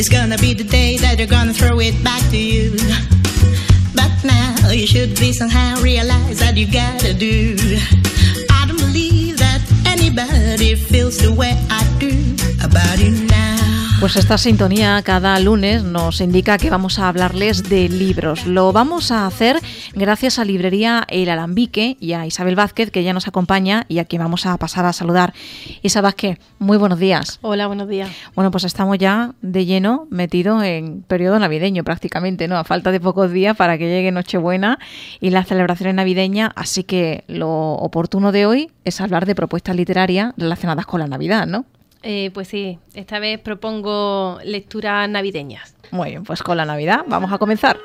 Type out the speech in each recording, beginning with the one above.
It's gonna be the day that they're gonna throw it back to you. But now you should be somehow realize that you gotta do. I don't believe that anybody feels the way I do about you now. Pues esta sintonía cada lunes nos indica que vamos a hablarles de libros. Lo vamos a hacer gracias a Librería El Alambique y a Isabel Vázquez, que ya nos acompaña y a quien vamos a pasar a saludar. Isabel Vázquez, muy buenos días. Hola, buenos días. Bueno, pues estamos ya de lleno metidos en periodo navideño prácticamente, ¿no? A falta de pocos días para que llegue Nochebuena y las celebraciones navideñas, así que lo oportuno de hoy es hablar de propuestas literarias relacionadas con la Navidad, ¿no? Pues sí, esta vez propongo lecturas navideñas. Muy bien, pues con la Navidad vamos a comenzar.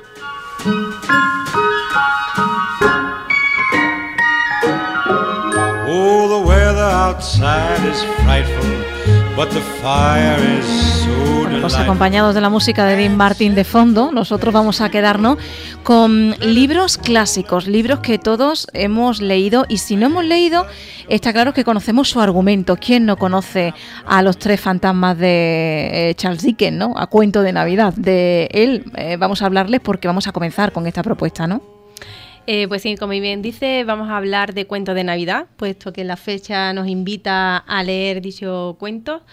Oh, the weather outside is frightful, but the fire is so Bueno, pues delightful. acompañados de la música de Dean Martin de fondo, nosotros vamos a quedarnos con libros clásicos, libros que todos hemos leído, y si no hemos leído, está claro que conocemos su argumento. ¿Quién no conoce a Los Tres Fantasmas de Charles Dickens, ¿no? A Cuento de Navidad. De él vamos a hablarles porque vamos a comenzar con esta propuesta, ¿no? Pues sí, como bien dice, vamos a hablar de cuentos de Navidad, puesto que la fecha nos invita a leer dicho cuento.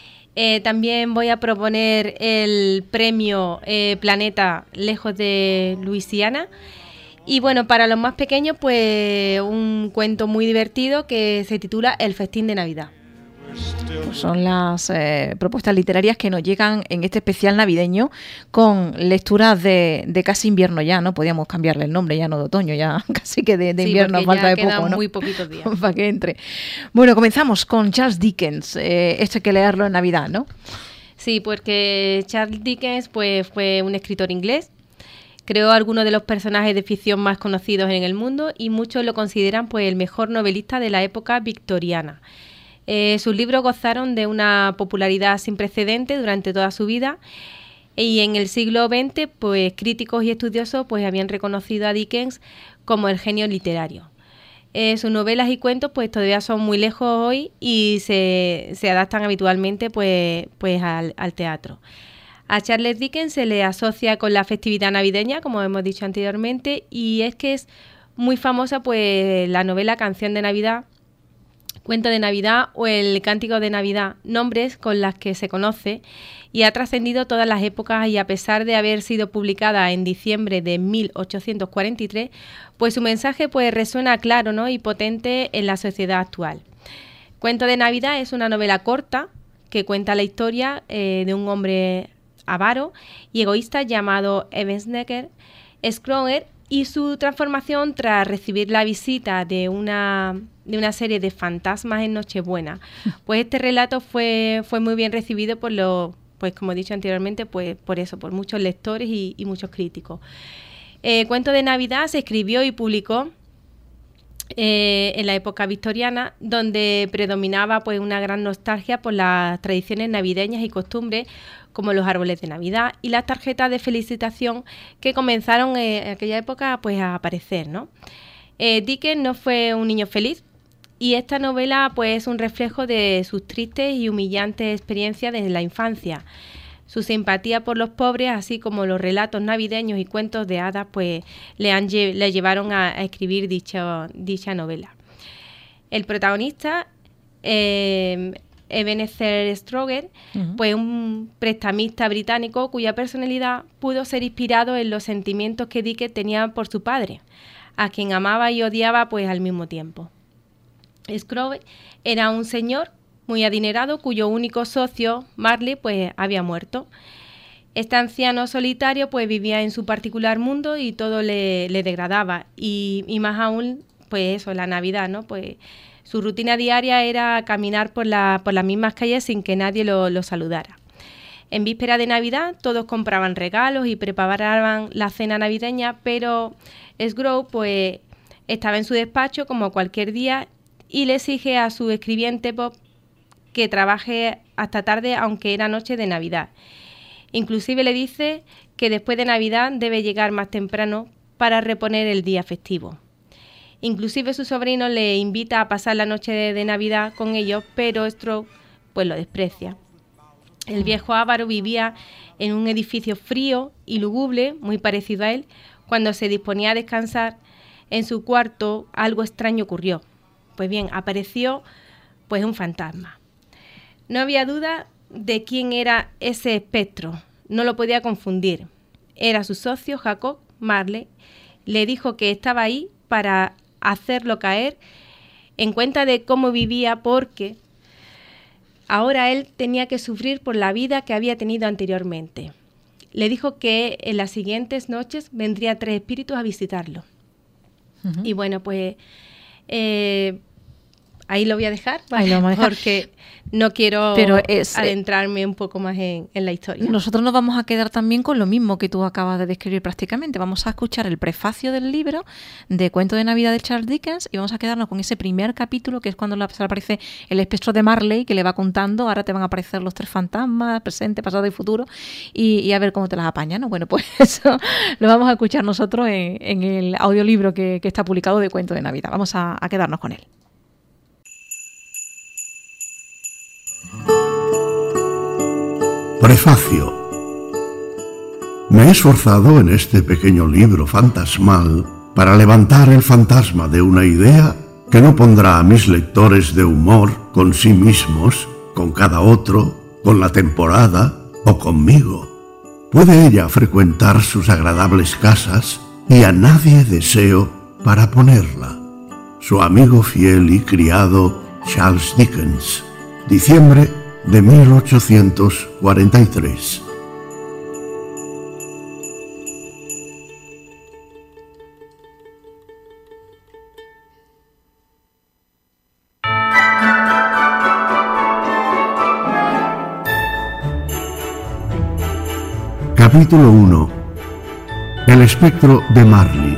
También voy a proponer el premio Planeta Lejos de Luisiana. Y bueno, para los más pequeños, pues un cuento muy divertido que se titula El Festín de Navidad. Pues son las propuestas literarias que nos llegan en este especial navideño con lecturas de casi invierno ya, ¿no? Podíamos cambiarle el nombre, ya no de otoño, ya casi que de invierno, sí, falta de quedan poco, ¿no? muy poquitos días. Para que entre. Bueno, comenzamos con Charles Dickens. Esto hay que leerlo en Navidad, ¿no? Sí, porque Charles Dickens pues, fue un escritor inglés. Creó algunos de los personajes de ficción más conocidos en el mundo y muchos lo consideran pues, el mejor novelista de la época victoriana. Sus libros gozaron de una popularidad sin precedentes durante toda su vida y en el siglo XX pues, críticos y estudiosos pues, habían reconocido a Dickens como el genio literario. Sus novelas y cuentos pues, todavía son muy lejos hoy y se adaptan habitualmente pues al teatro. A Charles Dickens se le asocia con la festividad navideña, como hemos dicho anteriormente, y es que es muy famosa pues, la novela Canción de Navidad, Cuento de Navidad o el Cántico de Navidad, nombres con las que se conoce y ha trascendido todas las épocas, y a pesar de haber sido publicada en diciembre de 1843, pues su mensaje pues resuena claro, ¿no? y potente en la sociedad actual. Cuento de Navidad es una novela corta que cuenta la historia de un hombre avaro y egoísta llamado Ebenezer Scrooge y su transformación tras recibir la visita de una serie de fantasmas en Nochebuena. Pues este relato fue muy bien recibido pues como he dicho anteriormente, pues por muchos lectores y muchos críticos. Cuento de Navidad se escribió y publicó en la época victoriana, donde predominaba pues una gran nostalgia por las tradiciones navideñas y costumbres, como los árboles de Navidad y las tarjetas de felicitación que comenzaron en aquella época pues a aparecer, ¿no? Dickens no fue un niño feliz y esta novela pues es un reflejo de sus tristes y humillantes experiencias desde la infancia. Su simpatía por los pobres, así como los relatos navideños y cuentos de hadas, pues le llevaron a escribir dicha novela. El protagonista, Ebenezer Scrooge, pues un prestamista británico cuya personalidad pudo ser inspirado en los sentimientos que Dickens tenía por su padre, a quien amaba y odiaba pues al mismo tiempo. Scrooge era un señor muy adinerado cuyo único socio, Marley, pues había muerto. Este anciano solitario pues vivía en su particular mundo y todo le degradaba, y más aún pues eso, la Navidad, ¿no? Pues su rutina diaria era caminar por las mismas calles sin que nadie lo saludara. En víspera de Navidad todos compraban regalos y preparaban la cena navideña, pero Scrooge pues estaba en su despacho como cualquier día y le exige a su escribiente Bob que trabaje hasta tarde aunque era noche de Navidad. Inclusive le dice que después de Navidad debe llegar más temprano para reponer el día festivo. Inclusive su sobrino le invita a pasar la noche de Navidad con ellos, pero Scrooge pues lo desprecia. El viejo avaro vivía en un edificio frío y lúgubre, muy parecido a él. Cuando se disponía a descansar en su cuarto, algo extraño ocurrió. Pues bien, apareció pues un fantasma. No había duda de quién era ese espectro. No lo podía confundir. Era su socio Jacob Marley. Le dijo que estaba ahí para hacerlo caer en cuenta de cómo vivía, porque ahora él tenía que sufrir por la vida que había tenido anteriormente. Le dijo que en las siguientes noches vendría 3 espíritus a visitarlo. Uh-huh. Y bueno, pues ahí lo voy a dejar, ahí lo vamos a dejar, porque no quiero adentrarme un poco más en la historia. Nosotros nos vamos a quedar también con lo mismo que tú acabas de describir prácticamente. Vamos a escuchar el prefacio del libro de Cuento de Navidad de Charles Dickens y vamos a quedarnos con ese primer capítulo, que es cuando se aparece el espectro de Marley, que le va contando, ahora te van a aparecer los 3 fantasmas, presente, pasado y futuro, y a ver cómo te las apañan, ¿no? Bueno, pues eso lo vamos a escuchar nosotros en el audiolibro que está publicado de Cuento de Navidad. Vamos a quedarnos con él. Prefacio. Me he esforzado en este pequeño libro fantasmal para levantar el fantasma de una idea que no pondrá a mis lectores de humor con sí mismos, con cada otro, con la temporada o conmigo. Puede ella frecuentar sus agradables casas y a nadie deseo para ponerla. Su amigo fiel y criado Charles Dickens. Diciembre de 1843. Capítulo 1. El espectro de Marley.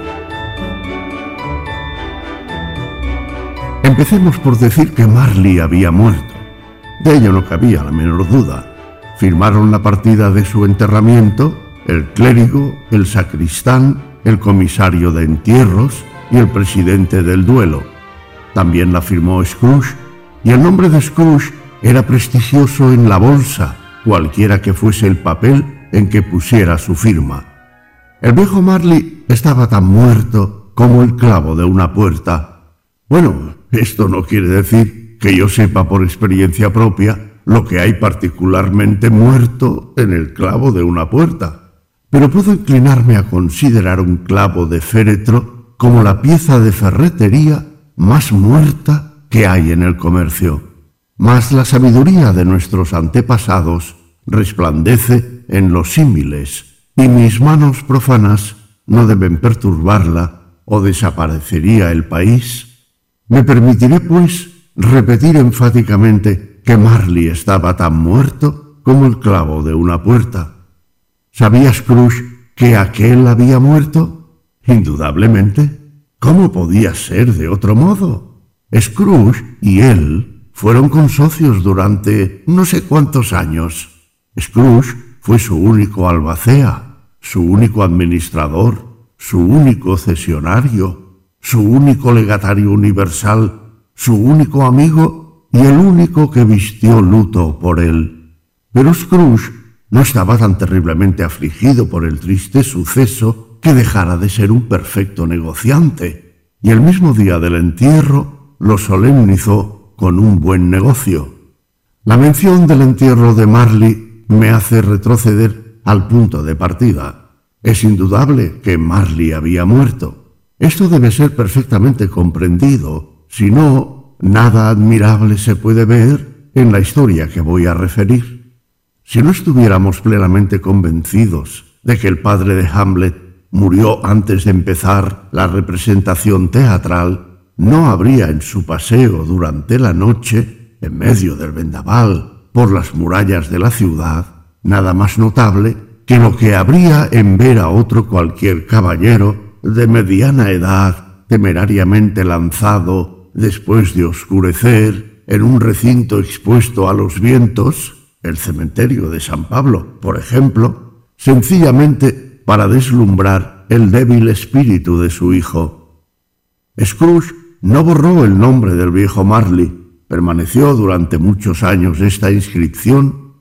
Empecemos por decir que Marley había muerto. De ello no cabía la menor duda. Firmaron la partida de su enterramiento el clérigo, el sacristán, el comisario de entierros y el presidente del duelo. También la firmó Scrooge, y el nombre de Scrooge era prestigioso en la bolsa, cualquiera que fuese el papel en que pusiera su firma. El viejo Marley estaba tan muerto como el clavo de una puerta. Bueno, esto no quiere decir que yo sepa por experiencia propia lo que hay particularmente muerto en el clavo de una puerta, pero puedo inclinarme a considerar un clavo de féretro como la pieza de ferretería más muerta que hay en el comercio. Mas la sabiduría de nuestros antepasados resplandece en los símiles, y mis manos profanas no deben perturbarla o desaparecería el país. Me permitiré, pues, repetir enfáticamente que Marley estaba tan muerto como el clavo de una puerta. ¿Sabía Scrooge que aquel había muerto? Indudablemente. ¿Cómo podía ser de otro modo? Scrooge y él fueron consocios durante no sé cuántos años. Scrooge fue su único albacea, su único administrador, su único cesionario, su único legatario universal, su único amigo y el único que vistió luto por él. Pero Scrooge no estaba tan terriblemente afligido por el triste suceso que dejara de ser un perfecto negociante, y el mismo día del entierro lo solemnizó con un buen negocio. La mención del entierro de Marley me hace retroceder al punto de partida. Es indudable que Marley había muerto. Esto debe ser perfectamente comprendido. Si no, nada admirable se puede ver en la historia que voy a referir. Si no estuviéramos plenamente convencidos de que el padre de Hamlet murió antes de empezar la representación teatral, no habría en su paseo durante la noche, en medio del vendaval, por las murallas de la ciudad, nada más notable que lo que habría en ver a otro cualquier caballero de mediana edad temerariamente lanzado después de oscurecer en un recinto expuesto a los vientos, el cementerio de San Pablo, por ejemplo, sencillamente para deslumbrar el débil espíritu de su hijo. Scrooge no borró el nombre del viejo Marley. Permaneció durante muchos años esta inscripción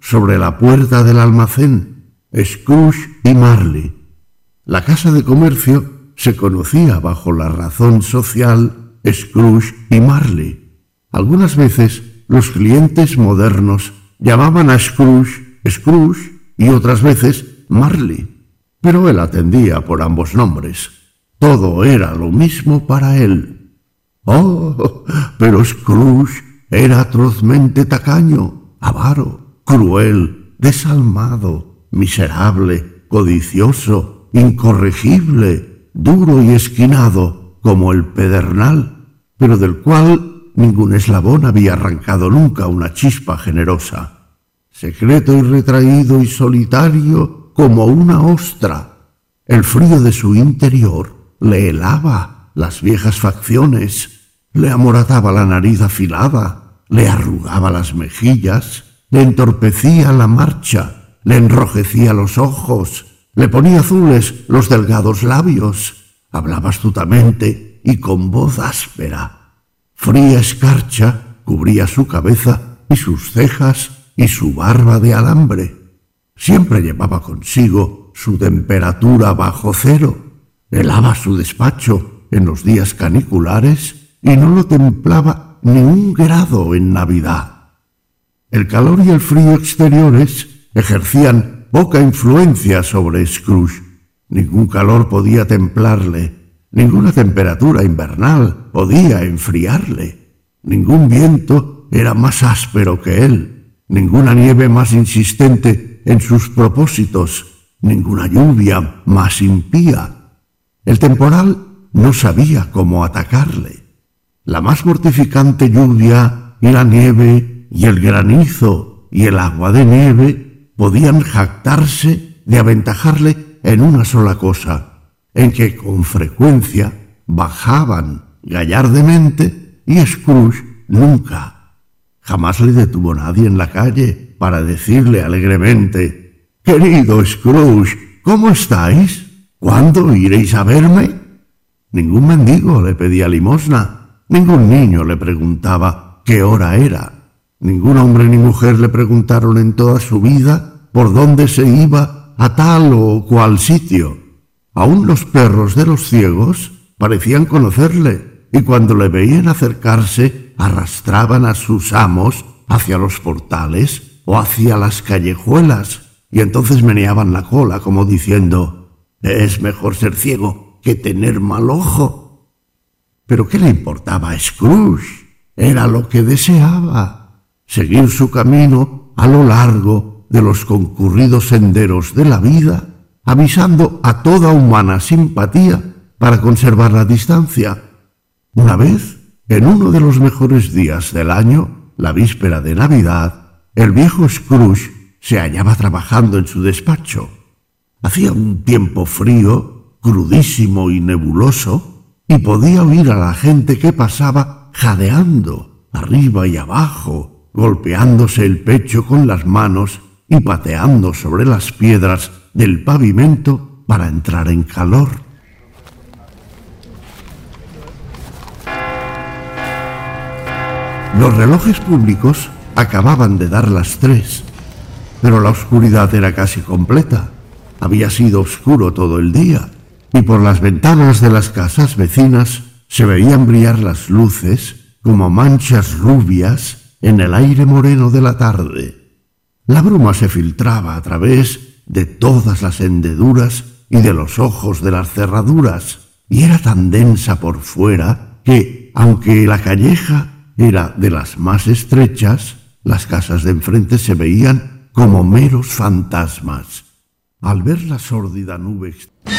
sobre la puerta del almacén, Scrooge y Marley. La casa de comercio se conocía bajo la razón social Scrooge y Marley. Algunas veces los clientes modernos llamaban a Scrooge Scrooge y otras veces Marley, pero él atendía por ambos nombres. Todo era lo mismo para él. Oh, pero Scrooge era atrozmente tacaño, avaro, cruel, desalmado, miserable, codicioso, incorregible, duro y esquinado como el pedernal, pero del cual ningún eslabón había arrancado nunca una chispa generosa. Secreto y retraído y solitario como una ostra. El frío de su interior le helaba las viejas facciones, le amorataba la nariz afilada, le arrugaba las mejillas, le entorpecía la marcha, le enrojecía los ojos, le ponía azules los delgados labios, hablaba astutamente y con voz áspera. Fría escarcha cubría su cabeza y sus cejas y su barba de alambre. Siempre llevaba consigo su temperatura bajo cero, helaba su despacho en los días caniculares y no lo templaba ni un grado en Navidad. El calor y el frío exteriores ejercían poca influencia sobre Scrooge. Ningún calor podía templarle, ninguna temperatura invernal podía enfriarle, ningún viento era más áspero que él, ninguna nieve más insistente en sus propósitos, ninguna lluvia más impía. El temporal no sabía cómo atacarle. La más mortificante lluvia y la nieve y el granizo y el agua de nieve podían jactarse de aventajarle en una sola cosa, en que con frecuencia bajaban gallardamente y Scrooge nunca. Jamás le detuvo nadie en la calle para decirle alegremente: «Querido Scrooge, ¿cómo estáis? ¿Cuándo iréis a verme?» Ningún mendigo le pedía limosna, ningún niño le preguntaba qué hora era, ningún hombre ni mujer le preguntaron en toda su vida por dónde se iba a tal o cual sitio. Aún los perros de los ciegos parecían conocerle, y cuando le veían acercarse arrastraban a sus amos hacia los portales o hacia las callejuelas, y entonces meneaban la cola como diciendo: «Es mejor ser ciego que tener mal ojo». Pero ¿qué le importaba a Scrooge? Era lo que deseaba: seguir su camino a lo largo de los concurridos senderos de la vida, avisando a toda humana simpatía para conservar la distancia. Una vez, en uno de los mejores días del año, la víspera de Navidad, el viejo Scrooge se hallaba trabajando en su despacho. Hacía un tiempo frío, crudísimo y nebuloso, y podía oír a la gente que pasaba jadeando arriba y abajo, golpeándose el pecho con las manos y pateando sobre las piedras del pavimento para entrar en calor. Los relojes públicos acababan de dar las 3, pero la oscuridad era casi completa. Había sido oscuro todo el día, y por las ventanas de las casas vecinas se veían brillar las luces como manchas rubias en el aire moreno de la tarde. La bruma se filtraba a través de todas las hendeduras y de los ojos de las cerraduras, y era tan densa por fuera que, aunque la calleja era de las más estrechas, las casas de enfrente se veían como meros fantasmas. Al ver la sórdida nube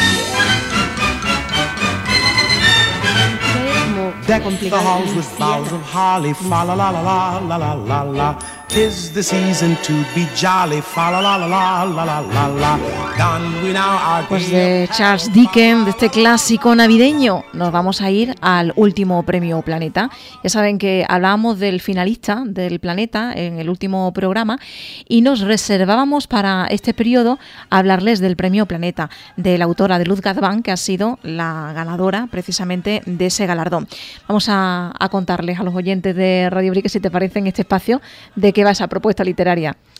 Deck the halls with boughs of holly, fa la la la la la la la la. 'Tis the season to be jolly, fa la la la la la la la la. Done we now our Pues de Charles Dickens, de este clásico navideño, nos vamos a ir al último premio Planeta. Ya saben que hablábamos del finalista del Planeta en el último programa y nos reservábamos para este periodo hablarles del premio Planeta, de la autora de Luz Gazbán, que ha sido la ganadora precisamente de ese galardón. Vamos a contarles a los oyentes de Radio Brick, si te parece, en este espacio, de qué va esa propuesta literaria.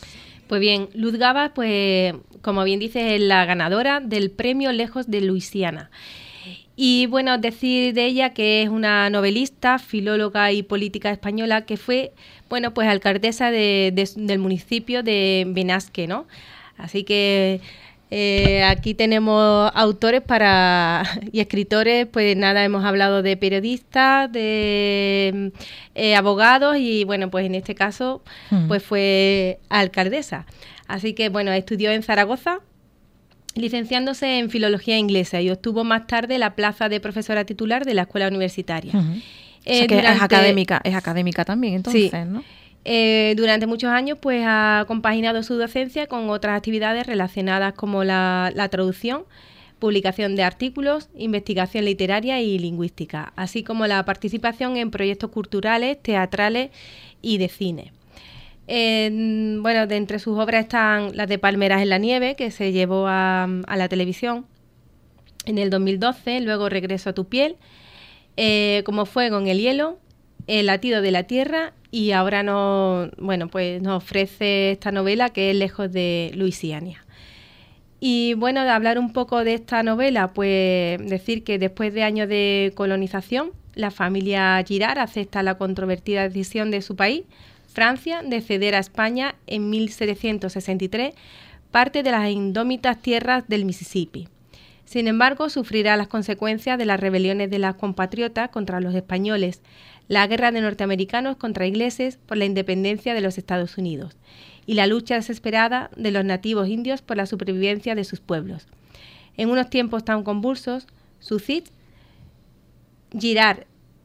Pues bien, Luz Gaba, pues como bien dices, es la ganadora del premio Lejos de Luisiana. Y bueno, decir de ella que es una novelista, filóloga y política española que fue, bueno, pues alcaldesa del municipio de Benasque, ¿no? Así que aquí tenemos autores y escritores, pues nada, hemos hablado de periodistas, de abogados y bueno, pues en este caso pues fue alcaldesa. Así que bueno, estudió en Zaragoza, licenciándose en Filología Inglesa y obtuvo más tarde la plaza de profesora titular de la escuela universitaria. O sea que es académica también, entonces, sí. ¿no? Durante muchos años pues ha compaginado su docencia con otras actividades relacionadas como la traducción, publicación de artículos, investigación literaria y lingüística, así como la participación en proyectos culturales, teatrales y de cine. Bueno, de entre sus obras están las de Palmeras en la nieve, que se llevó a la televisión en el 2012, luego Regreso a tu piel, Como fuego en el hielo, El latido de la tierra y ahora nos ofrece esta novela que es Lejos de Luisiana. Y bueno, de hablar un poco de esta novela, pues decir que después de años de colonización, la familia Girard acepta la controvertida decisión de su país, Francia, de ceder a España en 1763 parte de las indómitas tierras del Mississippi. Sin embargo, sufrirá las consecuencias de las rebeliones de las compatriotas contra los españoles, la guerra de norteamericanos contra ingleses por la independencia de los Estados Unidos y la lucha desesperada de los nativos indios por la supervivencia de sus pueblos. En unos tiempos tan convulsos, su cid, Girard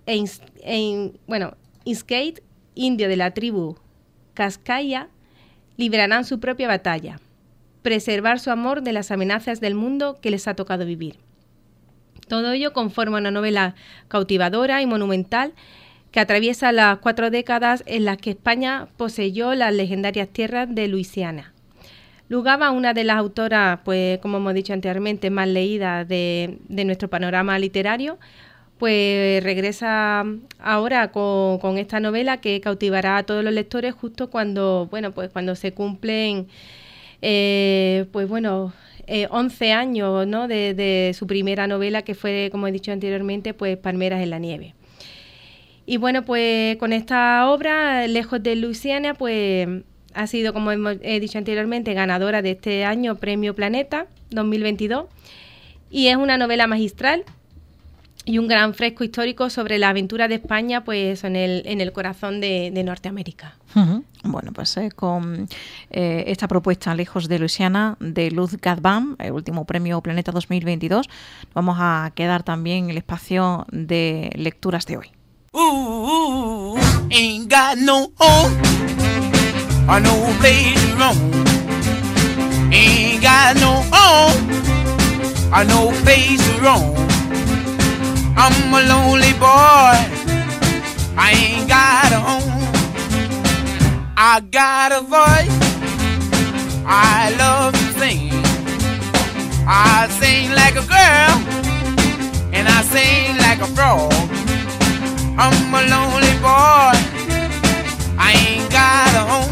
Inskeet, indio de la tribu Cascaya, librarán su propia batalla, preservar su amor de las amenazas del mundo que les ha tocado vivir. Todo ello conforma una novela cautivadora y monumental que atraviesa las 4 décadas en las que España poseyó las legendarias tierras de Luisiana. Luz Gaba, una de las autoras, pues como hemos dicho anteriormente, más leídas de nuestro panorama literario, pues regresa ahora con esta novela que cautivará a todos los lectores justo cuando se cumplen 11 años, ¿no? de su primera novela, que fue, como he dicho anteriormente, pues Palmeras en la nieve. Y bueno, pues con esta obra, Lejos de Luisiana, pues ha sido, como he dicho anteriormente, ganadora de este año Premio Planeta 2022 y es una novela magistral y un gran fresco histórico sobre la aventura de España, pues en el corazón de Norteamérica. Bueno, pues con esta propuesta Lejos de Luisiana de Luz Gaba, el último Premio Planeta 2022, vamos a quedar también en el espacio de lecturas de hoy. Ain't got no home or no place to roam. Ain't got no home or no place to roam. I'm a lonely boy, I ain't got a home. I got a voice, I love to sing. I sing like a girl, and I sing like a frog. I'm a lonely boy, I ain't got a home.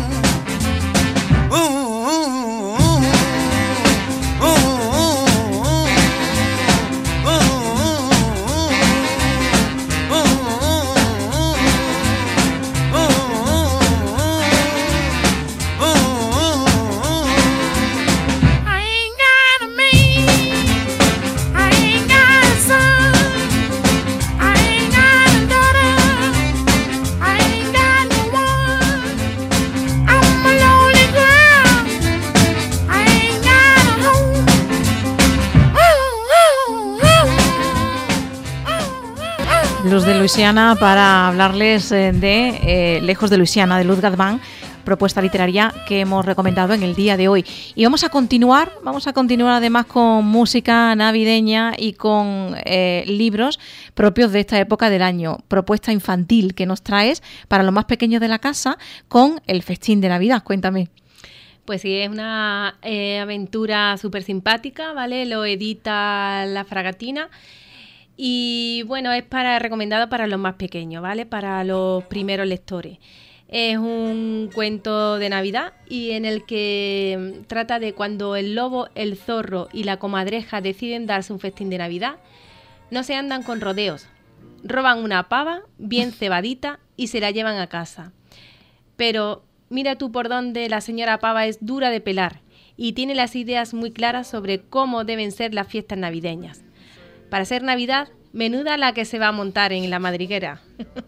Luz de Luisiana para hablarles de Lejos de Luisiana, de Luz Gaba, propuesta literaria que hemos recomendado en el día de hoy. Y vamos a continuar además con música navideña y con libros propios de esta época del año. Propuesta infantil que nos traes para los más pequeños de la casa con El festín de Navidad. Cuéntame. Pues sí, es una aventura súper simpática, ¿vale? Lo edita La Fragatina. Y bueno, es recomendado para los más pequeños, ¿vale? Para los primeros lectores. Es un cuento de Navidad y en el que trata de cuando el lobo, el zorro y la comadreja deciden darse un festín de Navidad. No se andan con rodeos. Roban una pava bien cebadita y se la llevan a casa. Pero mira tú por dónde la señora pava es dura de pelar y tiene las ideas muy claras sobre cómo deben ser las fiestas navideñas. Para ser Navidad, menuda la que se va a montar en la madriguera.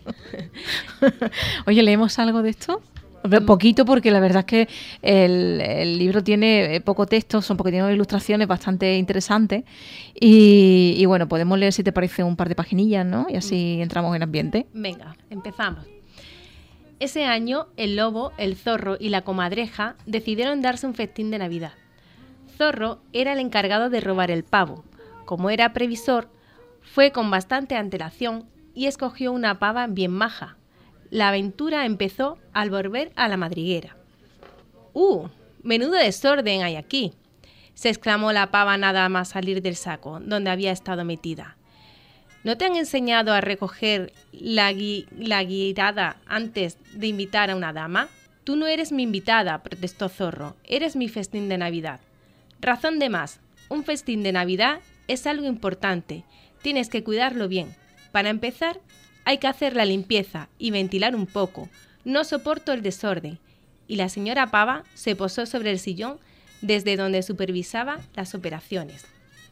Oye, ¿leemos algo de esto? Poquito, porque la verdad es que el libro tiene poco texto, porque tiene ilustraciones bastante interesantes y bueno, podemos leer, si te parece, un par de paginillas, ¿no? Y así entramos en ambiente. Venga, empezamos. Ese año, el lobo, el zorro y la comadreja decidieron darse un festín de Navidad. Zorro era el encargado de robar el pavo. Como era previsor, fue con bastante antelación y escogió una pava bien maja. La aventura empezó al volver a la madriguera. ¡Menudo desorden hay aquí!, se exclamó la pava nada más salir del saco donde había estado metida. ¿No te han enseñado a recoger la guirada antes de invitar a una dama? Tú no eres mi invitada, protestó Zorro. Eres mi festín de Navidad. Razón de más. Un festín de Navidad es algo importante. Tienes que cuidarlo bien. Para empezar, hay que hacer la limpieza y ventilar un poco. No soporto el desorden. Y la señora pava se posó sobre el sillón desde donde supervisaba las operaciones.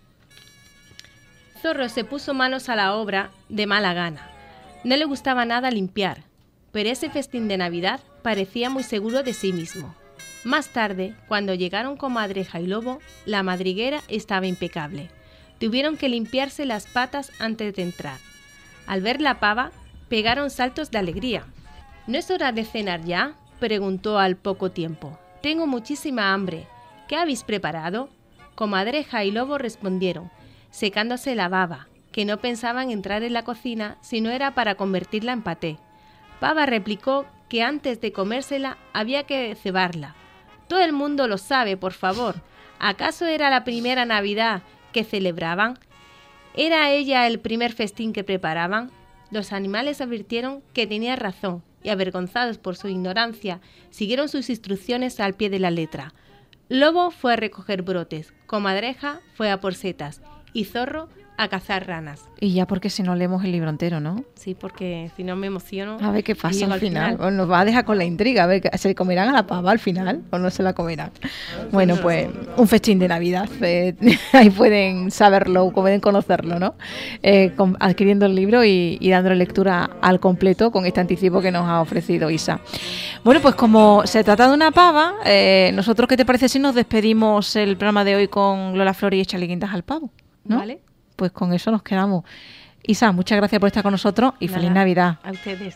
Zorro se puso manos a la obra de mala gana. No le gustaba nada limpiar, pero ese festín de Navidad parecía muy seguro de sí mismo. Más tarde, cuando llegaron comadreja y lobo, la madriguera estaba impecable. Tuvieron que limpiarse las patas antes de entrar. Al ver la pava, pegaron saltos de alegría. ¿No es hora de cenar ya?, preguntó al poco tiempo. Tengo muchísima hambre. ¿Qué habéis preparado? Comadreja y lobo respondieron, secándose la baba, que no pensaban entrar en la cocina si no era para convertirla en paté. Pava replicó que antes de comérsela había que cebarla. Todo el mundo lo sabe, por favor. ¿Acaso era la primera Navidad que celebraban? ¿Era ella el primer festín que preparaban? Los animales advirtieron que tenía razón y, avergonzados por su ignorancia, siguieron sus instrucciones al pie de la letra. Lobo fue a recoger brotes, comadreja fue a por setas y Zorro a cazar ranas. Y ya, porque si no leemos el libro entero, ¿no? Sí, porque si no me emociono. A ver qué pasa al final. Bueno, nos va a dejar con la intriga. A ver, ¿se comerán a la pava al final o no se la comerán? Bueno, pues un festín de Navidad. Ahí pueden saberlo, pueden conocerlo, ¿no? Adquiriendo el libro y dándole lectura al completo con este anticipo que nos ha ofrecido Isa. Bueno, pues como se trata de una pava, nosotros, ¿qué te parece si nos despedimos el programa de hoy con Lola Flores y échale guindas al pavo? ¿No? Vale. Pues con eso nos quedamos. Isa, muchas gracias por estar con nosotros y feliz Navidad. A ustedes.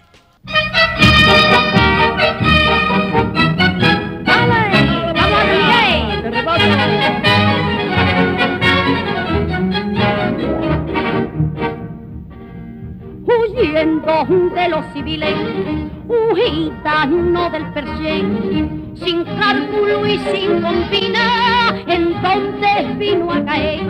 Huyendo de los civiles, un gitano del Perché, sin cálculo y sin combina, entonces vino a caer.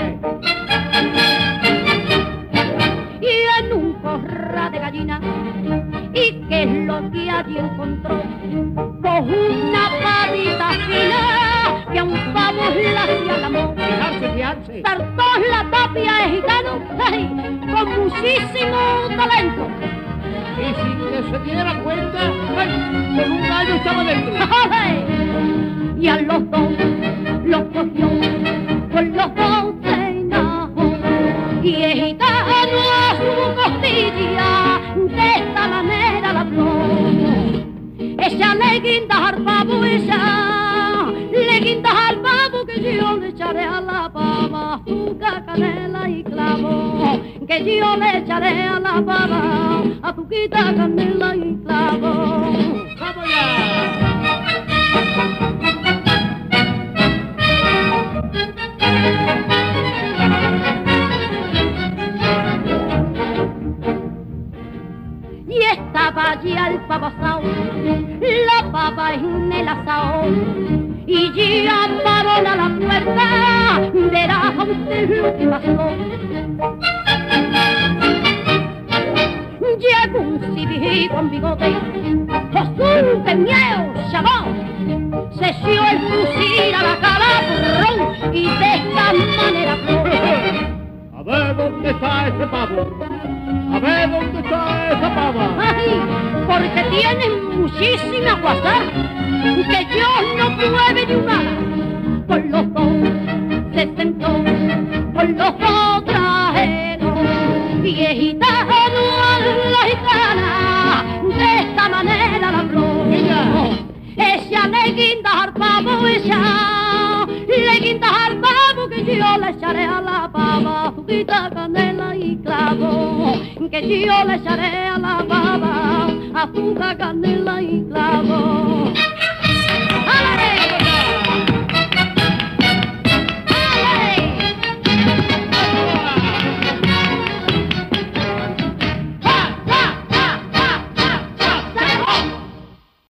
Y en un corral de gallina, ¿y qué es lo que allí encontró? Pues una pavita fina que a un pavo la hacía el amor. Fijarse. Saltó la tapia el gitano, ay, con muchísimo talento. Y sin que se diera cuenta, ay, con un gallo estaba dentro. Y a los dos los cogió con los dos cenados. Y el gitano a su costilla de esta manera la habló. Échale guindas al pavo, le guindas al pavo, que yo le echaré a la pava azúcar, canela y clavo. Que yo le echaré a la pava azúcar, canela y clavo. ¡Vamos ya! Y estaba allí el pavo asado, la pava en el asado, y llamaron a la puerta, verá usted lo que pasó. Llegó un civil con bigote Jesús de miedo, chabón, se dio el fusil a la calabrón y de esta manera A ver dónde está ese pavo. A ver dónde está esa pava. Ay, porque tienen muchísima guasá, que yo no pruebe ni una. Por los dos se sentó, por los dos trajeron, y el gitano a la gitana, de esta manera la habló. Ella le guinda al pavo, ella le guinda al pavo, que yo le echaré a la pava azúcar, canela y clavo, que yo le echaré a la pava azúcar, canela y clavo.